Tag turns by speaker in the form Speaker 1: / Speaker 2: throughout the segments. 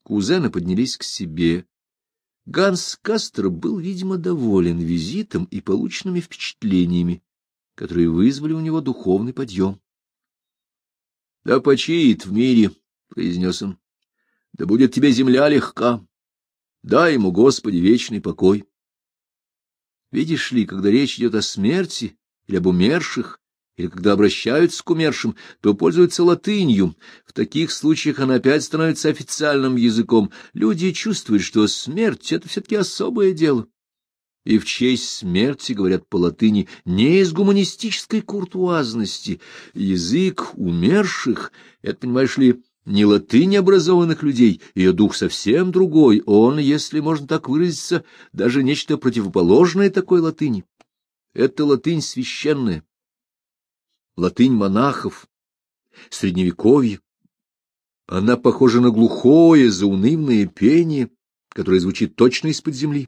Speaker 1: Кузены поднялись к себе. Ганс Кастер был, видимо, доволен визитом и полученными впечатлениями, которые вызвали у него духовный подъем. — Да почиет в мире, — произнес он, — да будет тебе земля легка. Дай ему, Господи, вечный покой. Видишь ли, когда речь идет о смерти или об умерших, или когда обращаются к умершим, то пользуются латынью. В таких случаях она опять становится официальным языком. Люди чувствуют, что смерть — это все-таки особое дело. И в честь смерти говорят по латыни не из гуманистической куртуазности. Язык умерших — это, понимаешь ли, не латынь образованных людей, ее дух совсем другой. Он, если можно так выразиться, даже нечто противоположное такой латыни. Это латынь священная. Латынь монахов, средневековье. Она похожа на глухое, заунывное пение, которое звучит точно из-под земли.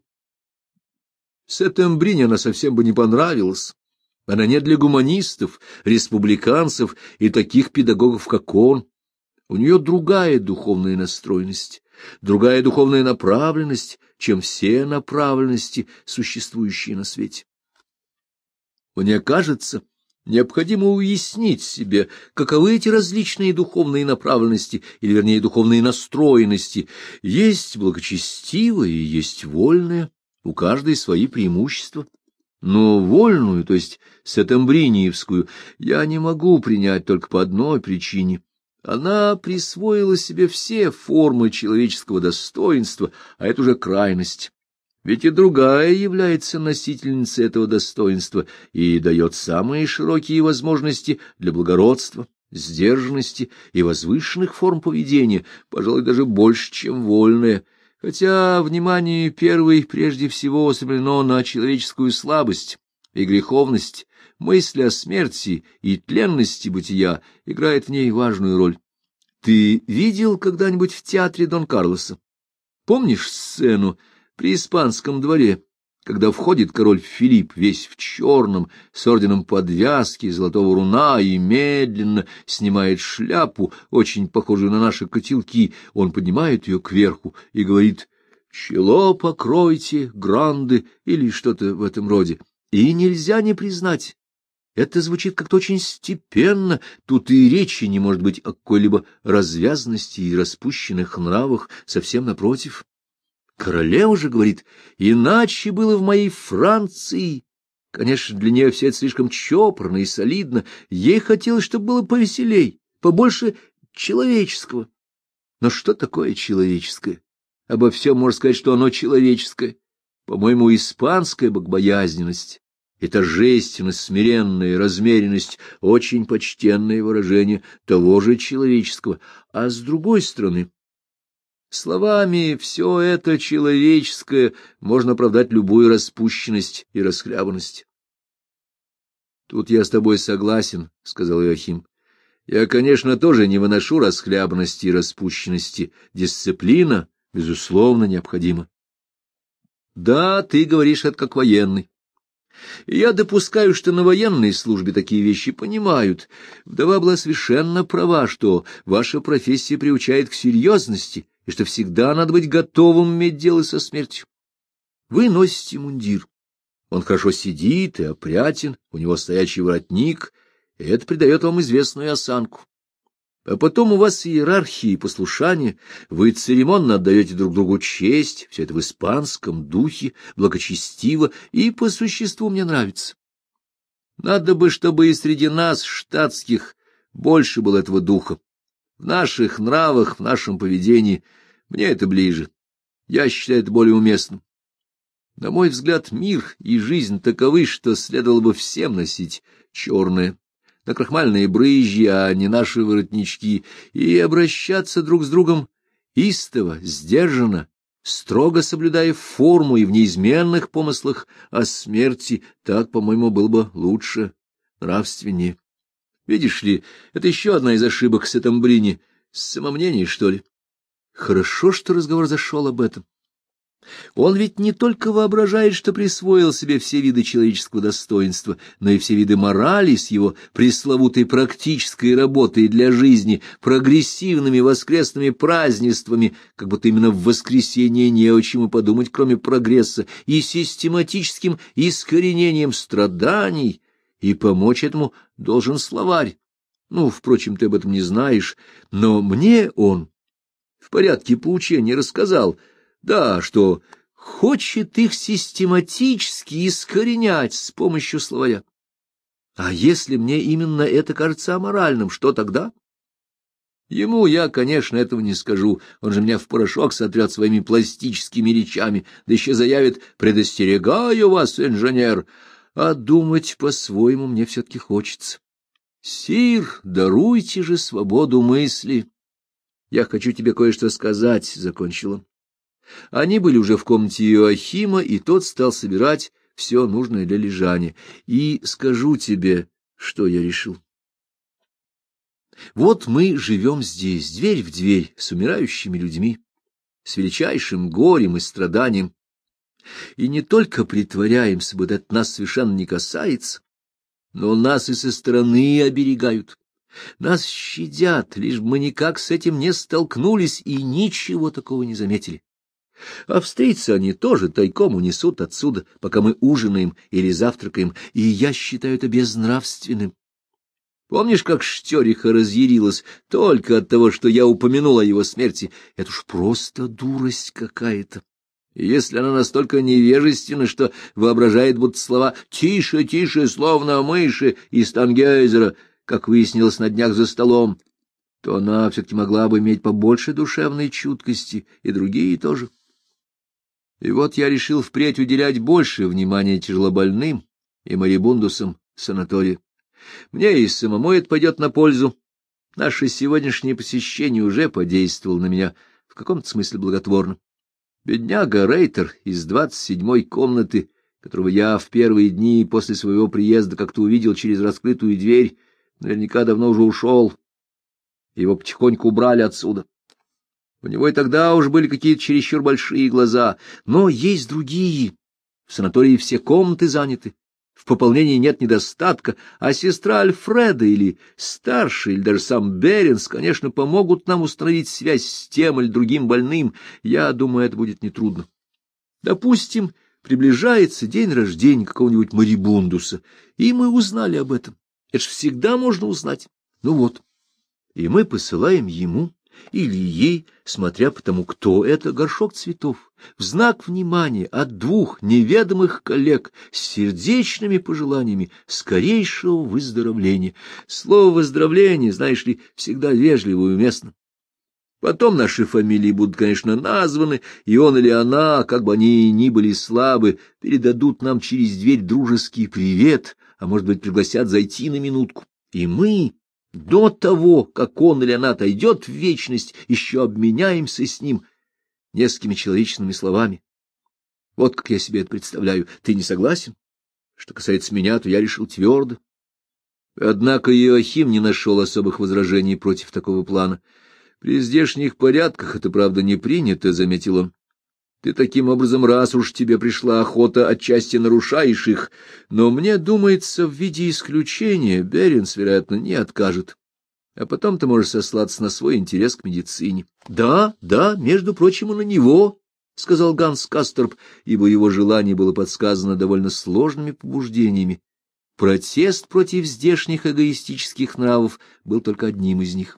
Speaker 1: Сеттембрине она совсем бы не понравилась. Она не для гуманистов, республиканцев и таких педагогов, как он. У нее другая духовная настроенность, другая духовная направленность, чем все направленности, существующие на свете. Мне кажется, необходимо уяснить себе, каковы эти различные духовные направленности, или, вернее, духовные настроенности. Есть благочестивое и есть вольное, у каждой свои преимущества. Но вольную, то есть сеттембриниевскую, я не могу принять только по одной причине. Она присвоила себе все формы человеческого достоинства, а это уже крайность. Ведь и другая является носительницей этого достоинства и дает самые широкие возможности для благородства, сдержанности и возвышенных форм поведения, пожалуй, даже больше, чем вольная, хотя внимание первой прежде всего устремлено на человеческую слабость и греховность. Мысль о смерти и тленности бытия играет в ней важную роль. Ты видел когда-нибудь в театре Дон Карлоса? Помнишь сцену при испанском дворе, когда входит король Филипп весь в черном, с орденом подвязки, золотого руна, и медленно снимает шляпу, очень похожую на наши котелки, он поднимает ее кверху и говорит: «Чело покройте, гранды», или что-то в этом роде. И нельзя не признать. Это звучит как-то очень степенно, тут и речи не может быть о какой-либо развязности и распущенных нравах, совсем напротив. Королева же говорит: иначе было в моей Франции. Конечно, для нее все это слишком чопорно и солидно, ей хотелось, чтобы было повеселей, побольше человеческого. Но что такое человеческое? Обо всем можно сказать, что оно человеческое. По-моему, испанская богобоязненность и торжественность, смиренная размеренность — очень почтенное выражение того же человеческого. А с другой стороны, словами все это человеческое можно оправдать любую распущенность и расхлябанность. — Тут я с тобой согласен, — сказал Иоахим. — Я, конечно, тоже не выношу расхлябанности и распущенности. Дисциплина, безусловно, необходима. — Да, ты говоришь это как военный. И я допускаю, что на военной службе такие вещи понимают. Вдова была совершенно права, что ваша профессия приучает к серьезности, и что всегда надо быть готовым иметь дело со смертью. Вы носите мундир. Он хорошо сидит и опрятен, у него стоячий воротник, и это придает вам известную осанку. А потом у вас иерархия и послушание, вы церемонно отдаете друг другу честь, все это в испанском духе, благочестиво, и по существу мне нравится. Надо бы, чтобы и среди нас, штатских, больше было этого духа. В наших нравах, в нашем поведении мне это ближе. Я считаю это более уместным. На мой взгляд, мир и жизнь таковы, что следовало бы всем носить черное, накрахмальные брызги, а не наши воротнички, и обращаться друг с другом истово, сдержанно, строго соблюдая форму и в неизменных помыслах о смерти. Так, по-моему, было бы лучше, нравственнее. Видишь ли, это еще одна из ошибок Сеттембрини. Самомнение, что ли? Хорошо, что разговор зашел об этом. Он ведь не только воображает, что присвоил себе все виды человеческого достоинства, но и все виды морали с его пресловутой практической работой для жизни, прогрессивными воскресными празднествами, как будто именно в воскресенье не о чем и подумать, кроме прогресса, и систематическим искоренением страданий, и помочь этому должен словарь. Ну, впрочем, ты об этом не знаешь, но мне он в порядке поучения рассказал, да, что хочет их систематически искоренять с помощью словаря. А если мне именно это кажется аморальным, что тогда? Ему я, конечно, этого не скажу, он же меня в порошок сотрет своими пластическими речами, да еще заявит: «Предостерегаю вас, инженер», а думать по-своему мне все-таки хочется. Сир, даруйте же свободу мысли. Я хочу тебе кое-что сказать, — закончил он. Они были уже в комнате Иоахима, и тот стал собирать все нужное для лежания. И скажу тебе, что я решил. Вот мы живем здесь, дверь в дверь, с умирающими людьми, с величайшим горем и страданием, и не только притворяемся, будто это нас совершенно не касается, но нас и со стороны оберегают. Нас щадят, лишь бы мы никак с этим не столкнулись и ничего такого не заметили. Австрийцы они тоже тайком унесут отсюда, пока мы ужинаем или завтракаем, и я считаю это безнравственным. Помнишь, как Штериха разъярилась только от того, что я упомянул о его смерти? Это уж просто дурость какая-то. И если она настолько невежественна, что воображает, будто слова «тише, тише», словно мыши из Тангейзера, как выяснилось на днях за столом, то она все-таки могла бы иметь побольше душевной чуткости, и другие тоже. И вот я решил впредь уделять больше внимания тяжелобольным и морибундусам санатория. Мне и самому это пойдет на пользу. Наше сегодняшнее посещение уже подействовало на меня в каком-то смысле благотворно. Бедняга Рейтер из 27-й комнаты, которого я в первые дни после своего приезда как-то увидел через раскрытую дверь, наверняка давно уже ушел. Его потихоньку убрали отсюда. У него и тогда уж были какие-то чересчур большие глаза, но есть другие. В санатории все комнаты заняты, в пополнении нет недостатка, а сестра Альфреда или старший, или даже сам Беренс, конечно, помогут нам установить связь с тем или другим больным. Я думаю, это будет нетрудно. Допустим, приближается день рождения какого-нибудь морибундуса, и мы узнали об этом. Это ж всегда можно узнать. Ну вот, и мы посылаем ему или ей, смотря по тому, кто это, горшок цветов, в знак внимания от двух неведомых коллег с сердечными пожеланиями скорейшего выздоровления. Слово «выздоровление», знаешь ли, всегда вежливо и уместно. Потом наши фамилии будут, конечно, названы, и он или она, как бы они ни были слабы, передадут нам через дверь дружеский привет, а может быть, пригласят зайти на минутку. И мы, до того, как он или она отойдет в вечность, еще обменяемся с ним несколькими человечными словами. Вот как я себе это представляю. Ты не согласен? Что касается меня, то я решил твердо. Однако Иоахим не нашел особых возражений против такого плана. При здешних порядках это, правда, не принято, — заметил он. Ты таким образом, раз уж тебе пришла охота, отчасти нарушаешь их, но мне думается, в виде исключения Беренс, вероятно, не откажет. А потом ты можешь сослаться на свой интерес к медицине. — Да, между прочим, и на него, — сказал Ганс Касторп, ибо его желание было подсказано довольно сложными побуждениями. Протест против здешних эгоистических нравов был только одним из них.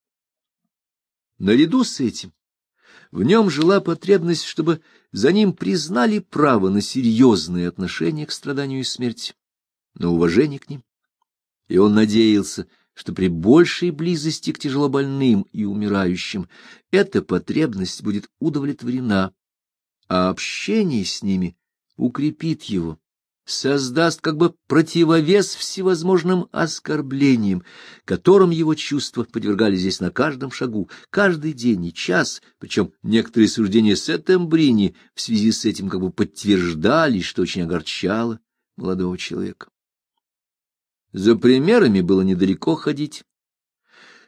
Speaker 1: Наряду с этим в нем жила потребность, чтобы за ним признали право на серьезные отношения к страданию и смерти, на уважение к ним. И он надеялся, что при большей близости к тяжелобольным и умирающим эта потребность будет удовлетворена, а общение с ними укрепит его, создаст как бы противовес всевозможным оскорблениям, которым его чувства подвергали здесь на каждом шагу, каждый день и час, причем некоторые суждения Сеттембрини в связи с этим как бы подтверждались, что очень огорчало молодого человека. За примерами было недалеко ходить.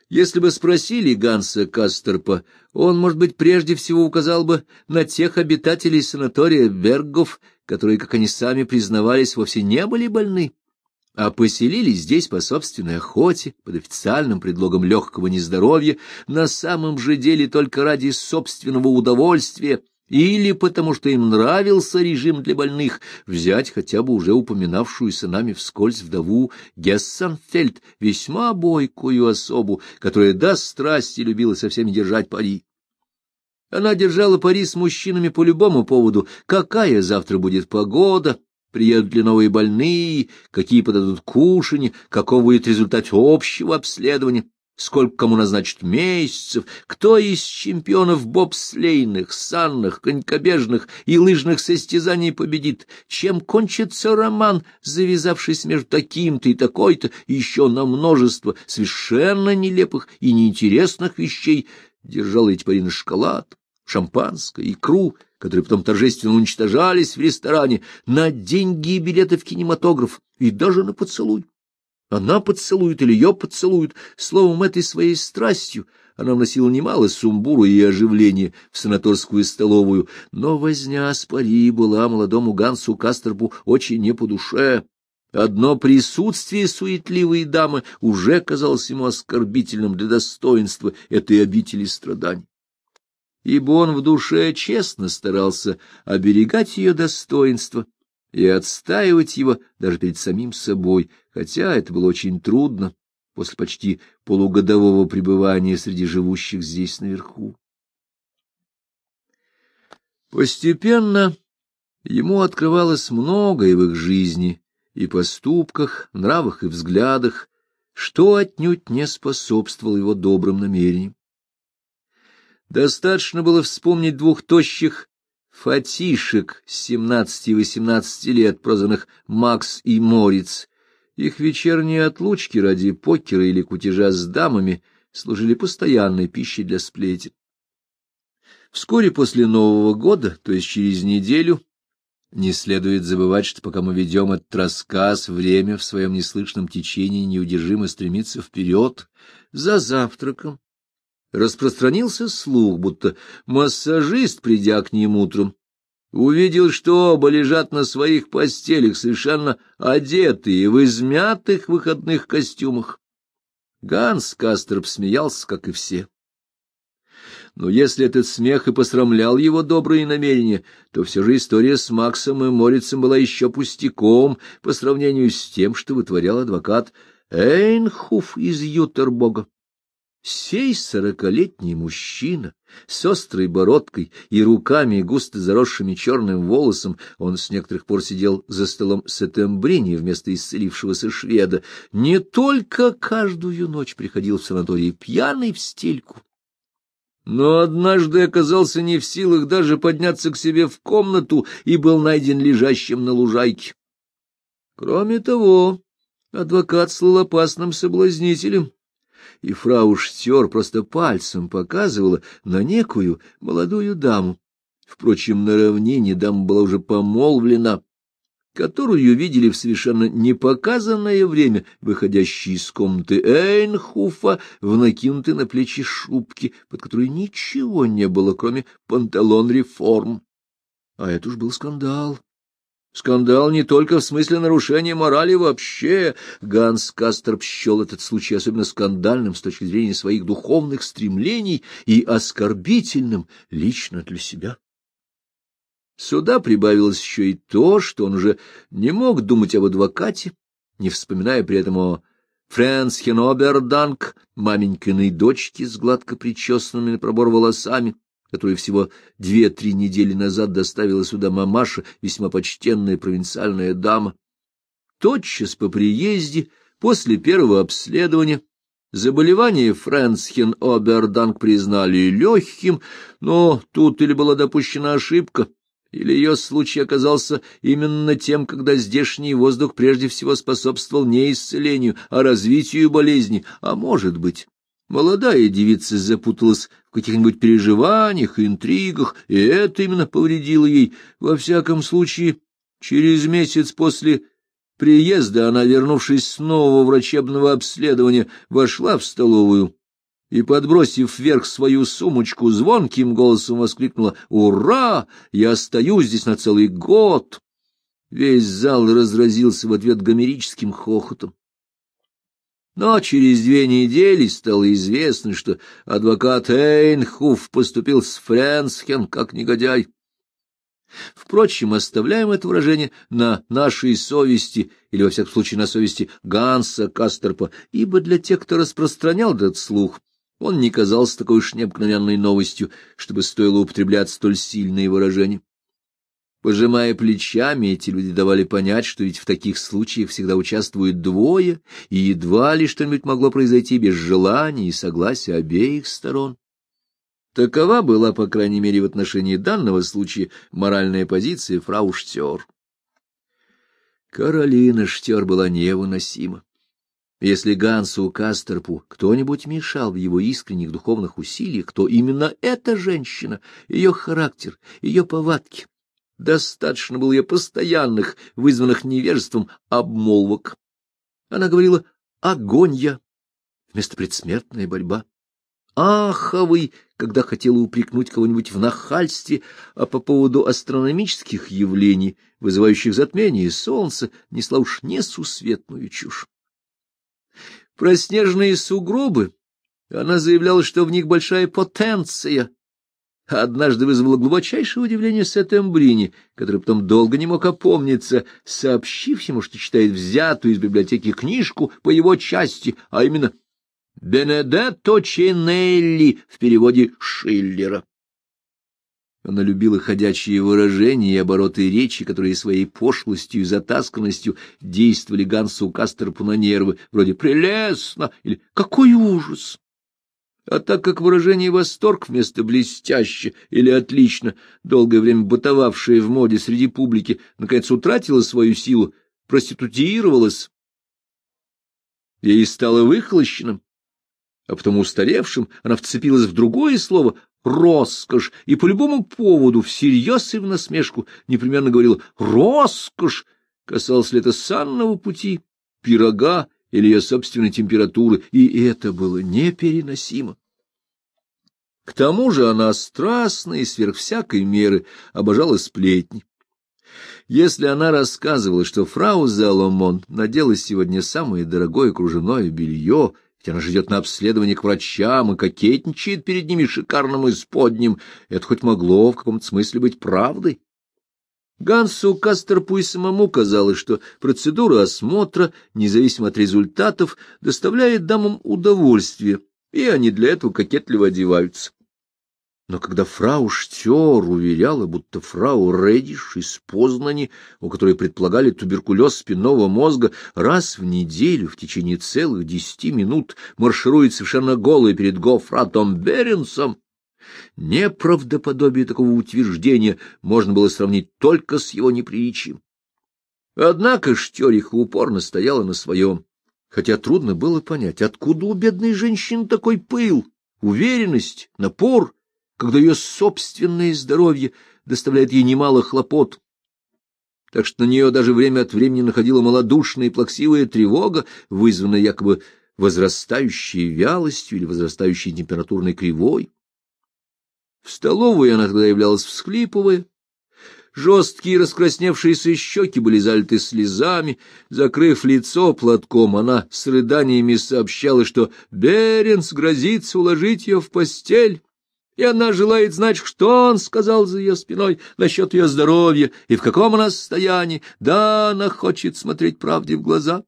Speaker 1: Если бы спросили Ганса Касторпа, он, может быть, прежде всего указал бы на тех обитателей санатория Бергов, которые, как они сами признавались, вовсе не были больны, а поселились здесь по собственной охоте, под официальным предлогом легкого нездоровья, на самом же деле только ради собственного удовольствия, или потому что им нравился режим для больных, взять хотя бы уже упоминавшуюся нами вскользь вдову Гессенфельд, весьма бойкую особу, которая до страсти любила со всеми держать пари. Она держала пари с мужчинами по любому поводу, какая завтра будет погода, приедут ли новые больные, какие подадут кушанье, каков будет результат общего обследования, сколько кому назначат месяцев, кто из чемпионов бобслейных, санных, конькобежных и лыжных состязаний победит, чем кончится роман, завязавшийся между таким-то и такой-то, и еще на множество совершенно нелепых и неинтересных вещей. Держала эти пари на шоколад, шампанское, икру, которые потом торжественно уничтожались в ресторане, на деньги и билеты в кинематограф, и даже на поцелуй. Она поцелует или ее поцелуют. Словом, этой своей страстью она вносила немало сумбура и оживления в санаторскую столовую, но возня с пари была молодому Гансу Касторпу очень не по душе. Одно присутствие суетливой дамы уже казалось ему оскорбительным для достоинства этой обители страданий. Ибо он в душе честно старался оберегать ее достоинство и отстаивать его даже перед самим собой, хотя это было очень трудно после почти полугодового пребывания среди живущих здесь наверху. Постепенно ему открывалось многое в их жизни и поступках, нравах и взглядах, что отнюдь не способствовало его добрым намерениям. Достаточно было вспомнить двух тощих фатишек с 17 и 18 лет, прозванных Макс и Мориц. Их вечерние отлучки ради покера или кутежа с дамами служили постоянной пищей для сплетен. Вскоре после Нового года, то есть через неделю, не следует забывать, что пока мы ведем этот рассказ, время в своем неслышном течении неудержимо стремится вперед, за завтраком распространился слух, будто массажист, придя к ним утром, увидел, что оба лежат на своих постелях, совершенно одетые, в измятых выходных костюмах. Ганс Касторп смеялся, как и все. Но если этот смех и посрамлял его добрые намерения, то все же история с Максом и Морицем была еще пустяком по сравнению с тем, что вытворял адвокат Эйнхуф из Ютербога. Сей 40-летний мужчина с острой бородкой и руками, густо заросшими черным волосом, он с некоторых пор сидел за столом Сеттембрини вместо исцелившегося шведа, не только каждую ночь приходил в санаторий пьяный в стельку, но однажды оказался не в силах даже подняться к себе в комнату и был найден лежащим на лужайке. Кроме того, адвокат слыл опасным соблазнителем, и фрау Штер просто пальцем показывала на некую молодую даму. Впрочем, на равнине дама была уже помолвлена, которую видели в совершенно непоказанное время, выходящей из комнаты Эйнхуфа в накинутой на плечи шубке, под которой ничего не было, кроме панталон-реформ. А это уж был скандал. Скандал не только в смысле нарушения морали вообще. Ганс Касторп счел этот случай особенно скандальным с точки зрения своих духовных стремлений и оскорбительным лично для себя. Сюда прибавилось еще и то, что он уже не мог думать об адвокате, не вспоминая при этом о Фрэнсхен Оберданк, маменькиной дочке с гладко причесанными на пробор волосами, которую всего 2-3 недели назад доставила сюда мамаша, весьма почтенная провинциальная дама. Тотчас по приезде, после первого обследования, заболевание Фрэнсхен Оберданк признали легким, но тут или была допущена ошибка, или ее случай оказался именно тем, когда здешний воздух прежде всего способствовал не исцелению, а развитию болезни, а может быть, молодая девица запуталась в каких-нибудь переживаниях, интригах, и это именно повредило ей. Во всяком случае, через месяц после приезда она, вернувшись с нового врачебного обследования, вошла в столовую и, подбросив вверх свою сумочку, звонким голосом воскликнула: «Ура! Я остаюсь здесь на целый год!» Весь зал разразился в ответ гомерическим хохотом. Но через 2 недели стало известно, что адвокат Эйнхуф поступил с Френсхен как негодяй. Впрочем, оставляем это выражение на нашей совести, или, во всяком случае, на совести Ганса Кастерпа, ибо для тех, кто распространял этот слух, он не казался такой уж необыкновенной новостью, чтобы стоило употреблять столь сильные выражения. Пожимая плечами, эти люди давали понять, что ведь в таких случаях всегда участвуют двое, и едва ли что-нибудь могло произойти без желания и согласия обеих сторон. Такова была, по крайней мере, в отношении данного случая моральная позиция фрау Штёр. Каролина Штёр была невыносима. Если Гансу Кастерпу кто-нибудь мешал в его искренних духовных усилиях, то именно эта женщина, ее характер, ее повадки. Достаточно было ее постоянных, вызванных невежеством, обмолвок. Она говорила «агонья» вместо предсмертная борьба. Аховый, когда хотела упрекнуть кого-нибудь в нахальстве, а по поводу астрономических явлений, вызывающих затмение солнца, несла уж несусветную чушь. Про снежные сугробы она заявляла, что в них большая потенция. Однажды вызвало глубочайшее удивление Сеттембрини, который потом долго не мог опомниться, сообщив ему, что читает взятую из библиотеки книжку по его части, а именно «Бенедетто Чинелли» в переводе Шиллера. Она любила ходячие выражения и обороты речи, которые своей пошлостью и затасканностью действовали Гансу Кастерпу на нервы, вроде «прелестно» или «какой ужас». А так как выражение «восторг» вместо «блестяще» или «отлично», долгое время бытовавшее в моде среди публики, наконец утратило свою силу, проститутировалось, ей стало выхолощенным, а потом устаревшим, она вцепилась в другое слово «роскошь» и по любому поводу, всерьез и в насмешку, непременно говорила «роскошь», касалось ли это санного пути, пирога или ее собственной температуры, и это было непереносимо. К тому же она страстно и сверх всякой меры обожала сплетни. Если она рассказывала, что фрау Заломон надела сегодня самое дорогое кружевное белье, ведь она же идет на обследование к врачам и кокетничает перед ними шикарным исподним, это хоть могло в каком-то смысле быть правдой. Гансу Кастерпу и самому казалось, что процедура осмотра, независимо от результатов, доставляет дамам удовольствие, и они для этого кокетливо одеваются. Но когда фрау Штёр уверяла, будто фрау Редиш из Познани, у которой предполагали туберкулез спинного мозга, раз в неделю в течение целых 10 минут марширует совершенно голой перед Гофратом Беренсом, неправдоподобие такого утверждения можно было сравнить только с его неприличием. Однако Штёриха упорно стояла на своем, хотя трудно было понять, откуда у бедной женщины такой пыл, уверенность, напор, когда ее собственное здоровье доставляет ей немало хлопот. Так что на нее даже время от времени находила малодушная и плаксивая тревога, вызванная якобы возрастающей вялостью или возрастающей температурной кривой. В столовую она тогда являлась всхлипывая. Жесткие раскрасневшиеся щеки были залиты слезами. Закрыв лицо платком, она с рыданиями сообщала, что Беренс грозится уложить ее в постель, и она желает знать, что он сказал за ее спиной насчет ее здоровья и в каком она состоянии. Да, она хочет смотреть правде в глаза.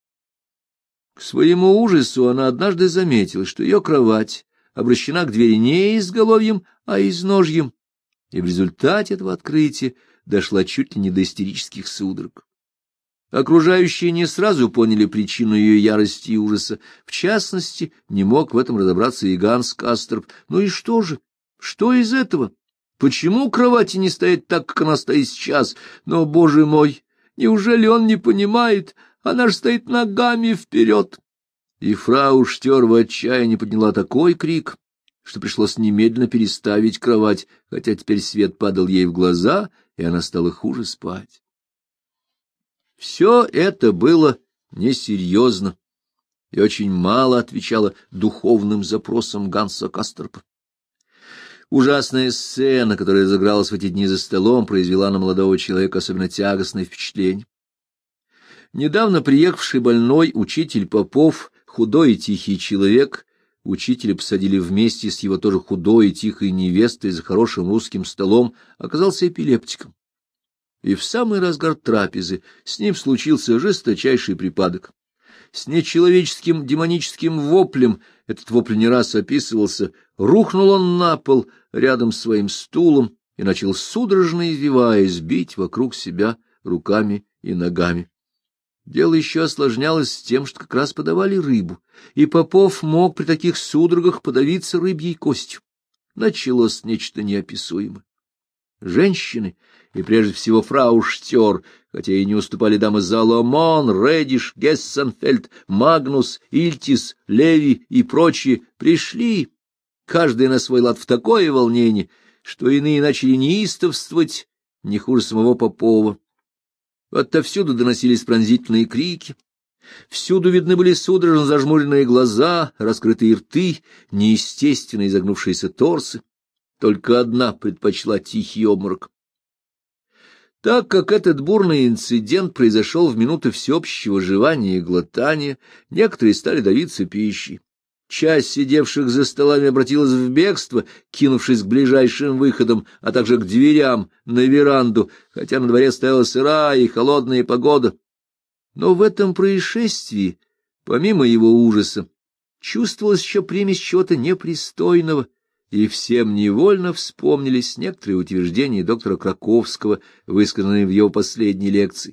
Speaker 1: К своему ужасу она однажды заметила, что ее кровать обращена к двери не изголовьем, а изножьем, и в результате этого открытия дошла чуть ли не до истерических судорог. Окружающие не сразу поняли причину ее ярости и ужаса. В частности, не мог в этом разобраться и Ганс Кастерп. Ну и что же? Что из этого? Почему кровати не стоят так, как она стоит сейчас? Но, боже мой, неужели он не понимает? Она же стоит ногами вперед. И фрау Штёр в отчаянии подняла такой крик, что пришлось немедленно переставить кровать, хотя теперь свет падал ей в глаза, и она стала хуже спать. Все это было несерьезно, и очень мало отвечала духовным запросам Ганса Касторпа. Ужасная сцена, которая разыгралась в эти дни за столом, произвела на молодого человека особенно тягостное впечатление. Недавно приехавший больной учитель Попов, худой и тихий человек, учителя посадили вместе с его тоже худой и тихой невестой за хорошим русским столом, оказался эпилептиком. И в самый разгар трапезы с ним случился жесточайший припадок. С нечеловеческим демоническим воплем, этот вопль не раз описывался, рухнул он на пол рядом с своим стулом и начал судорожно извиваясь бить вокруг себя руками и ногами. Дело еще осложнялось тем, что как раз подавали рыбу, и Попов мог при таких судорогах подавиться рыбьей костью. Началось нечто неописуемое. Женщины, и прежде всего фрау Штер, хотя и не уступали дамы Заломон, Редиш, Гессенфельд, Магнус, Ильтис, Леви и прочие, пришли, каждый на свой лад, в такое волнение, что иные начали неистовствовать, не хуже самого Попова. Отовсюду доносились пронзительные крики, всюду видны были судорожно зажмуренные глаза, раскрытые рты, неестественно изогнувшиеся торсы. Только одна предпочла тихий обморок. Так как этот бурный инцидент произошел в минуты всеобщего жевания и глотания, некоторые стали давиться пищей. Часть сидевших за столами обратилась в бегство, кинувшись к ближайшим выходам, а также к дверям на веранду, хотя на дворе стояла сырая и холодная погода. Но в этом происшествии, помимо его ужаса, чувствовалась еще примесь чего-то непристойного, и всем невольно вспомнились некоторые утверждения доктора Краковского, высказанные в его последней лекции.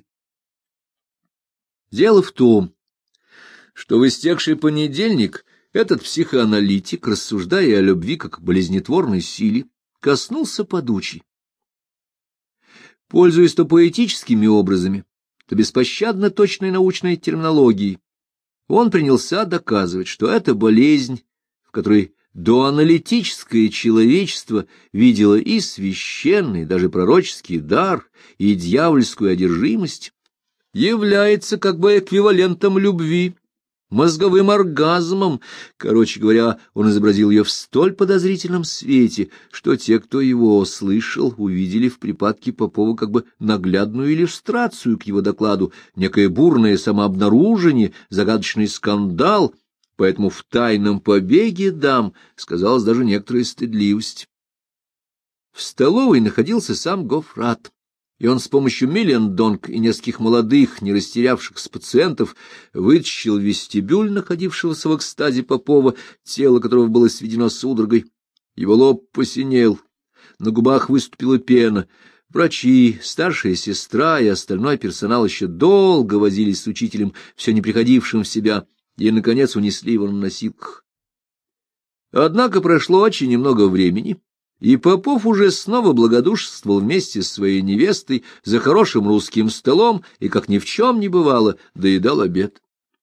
Speaker 1: Дело в том, что в истекший понедельник этот психоаналитик, рассуждая о любви как болезнетворной силе, коснулся подучий. Пользуясь то поэтическими образами, то беспощадно точной научной терминологией, он принялся доказывать, что эта болезнь, в которой доаналитическое человечество видело и священный, даже пророческий дар, и дьявольскую одержимость, является как бы эквивалентом любви, мозговым оргазмом. Короче говоря, он изобразил ее в столь подозрительном свете, что те, кто его слышал, увидели в припадке Попова как бы наглядную иллюстрацию к его докладу, некое бурное самообнаружение, загадочный скандал, поэтому в тайном побеге дам сказалась даже некоторая стыдливость. В столовой находился сам Гофрат, и он с помощью Миллендонг и нескольких молодых, не растерявшихся пациентов, вытащил в вестибюль находившегося в экстазе Попова, тело которого было сведено судорогой. Его лоб посинел, на губах выступила пена. Врачи, старшая сестра и остальной персонал еще долго возились с учителем, все не приходившим в себя, и, наконец, унесли его на носилках. Однако прошло очень немного времени, и Попов уже снова благодушествовал вместе с своей невестой за хорошим русским столом и, как ни в чем не бывало, доедал обед.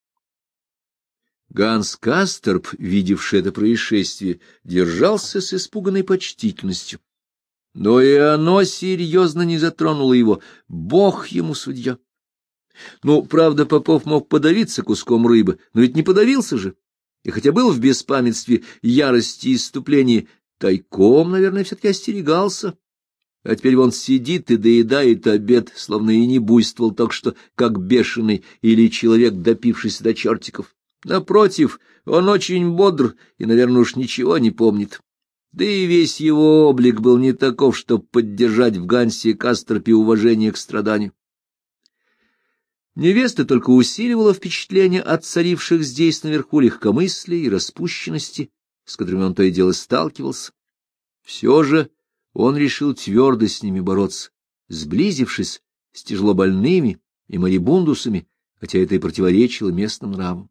Speaker 1: Ганс Касторп, видевший это происшествие, держался с испуганной почтительностью. Но и оно серьезно не затронуло его, Бог ему судья. Ну, правда, Попов мог подавиться куском рыбы, но ведь не подавился же, и хотя был в беспамятстве, ярости и исступлении, тайком, наверное, все-таки остерегался. А теперь он сидит и доедает обед, словно и не буйствовал только что, как бешеный или человек, допившийся до чертиков. Напротив, он очень бодр и, наверное, уж ничего не помнит. Да и весь его облик был не таков, чтобы поддержать в Гансе Касторпе уважение к страданию. Невеста только усиливала впечатление от царивших здесь наверху легкомыслия и распущенности, с которыми он то и дело сталкивался. Все же он решил твердо с ними бороться, сблизившись с тяжелобольными и морибундусами, хотя это и противоречило местным нравам.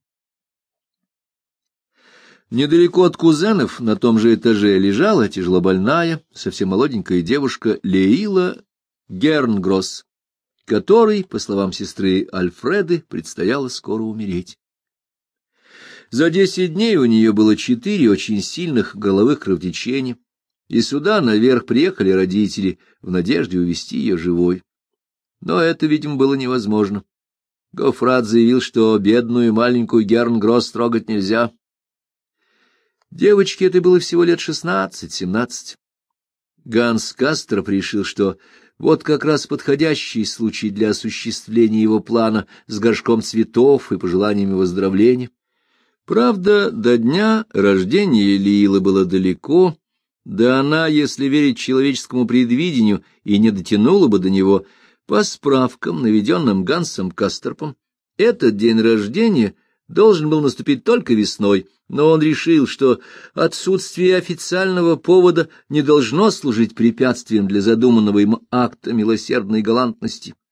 Speaker 1: Недалеко от кузенов, на том же этаже, лежала тяжелобольная, совсем молоденькая девушка Леила Гернгросс, которой, по словам сестры Альфреды, предстояло скоро умереть. За 10 дней у нее было 4 очень сильных горловых кровотечения, и сюда наверх приехали родители в надежде увезти ее живой. Но это, видимо, было невозможно. Гофрат заявил, что бедную маленькую Гернгросс трогать нельзя. Девочке это было всего лет 16-17. Ганс Кастроп решил, что вот как раз подходящий случай для осуществления его плана с горшком цветов и пожеланиями выздоровления. Правда, до дня рождения Лилы было далеко, да она, если верить человеческому предвидению, и не дотянула бы до него. По справкам, наведенным Гансом Кастропом, этот день рождения должен был наступить только весной, но он решил, что отсутствие официального повода не должно служить препятствием для задуманного им акта милосердной галантности.